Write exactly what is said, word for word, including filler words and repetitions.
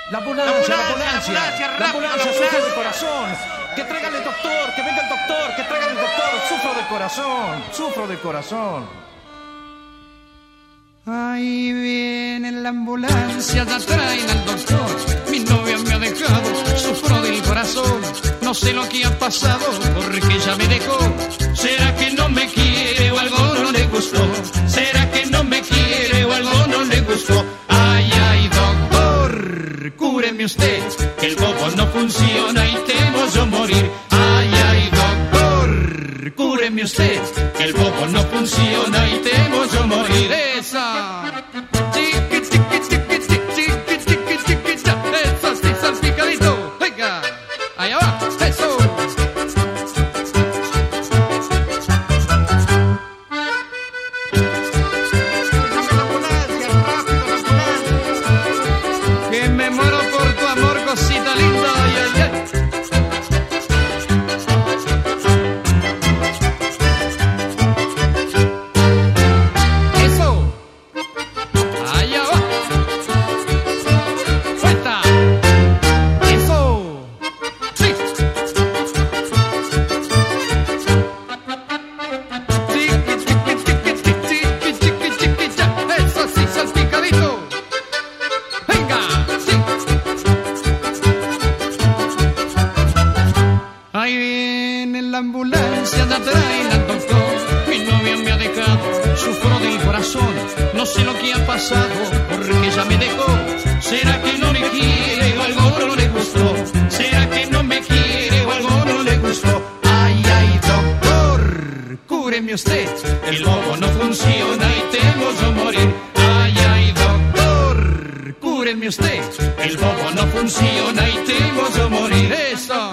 La ambulancia, la ambulancia, la ambulancia, la ambulancia, rápido, sufro la de corazón. Que traigan el doctor, que venga el doctor, que traigan el doctor. Sufro de corazón, sufro de corazón. Ahí viene la ambulancia, ya traen al doctor. Mi novia me ha dejado, sufro del corazón. No sé lo que ha pasado, porque ya me dejó. ¿Será que no me quiere o algo no le gustó? ¿Será que no me quiere o algo no le gustó? Ay, ay, doctor, cúreme usted, que el bobo no funciona y temo yo morir. Ay, ay, doctor, cúreme usted, que el bobo no funciona y temo yo morir. Esa. Chiqui, chiqui, chiqui, chiqui, chiqui, chiqui, chiqui, cha. Eso sí, salpicadito. Venga. Allá va. Eso. La ambulancia, rápido, la ambulancia. Que me muero por tu amor, cosita linda. Ay, ay, ay. No sé lo que ha pasado, porque ya me dejó. ¿Será que no me quiere o algo no le gustó? ¿Será que no me quiere o algo no le gustó? Ay, ay, doctor, cúreme usted, el bobo no funciona y temo yo morir. Ay, ay, doctor, cúreme usted, el bobo no funciona y temo yo morir. Eso.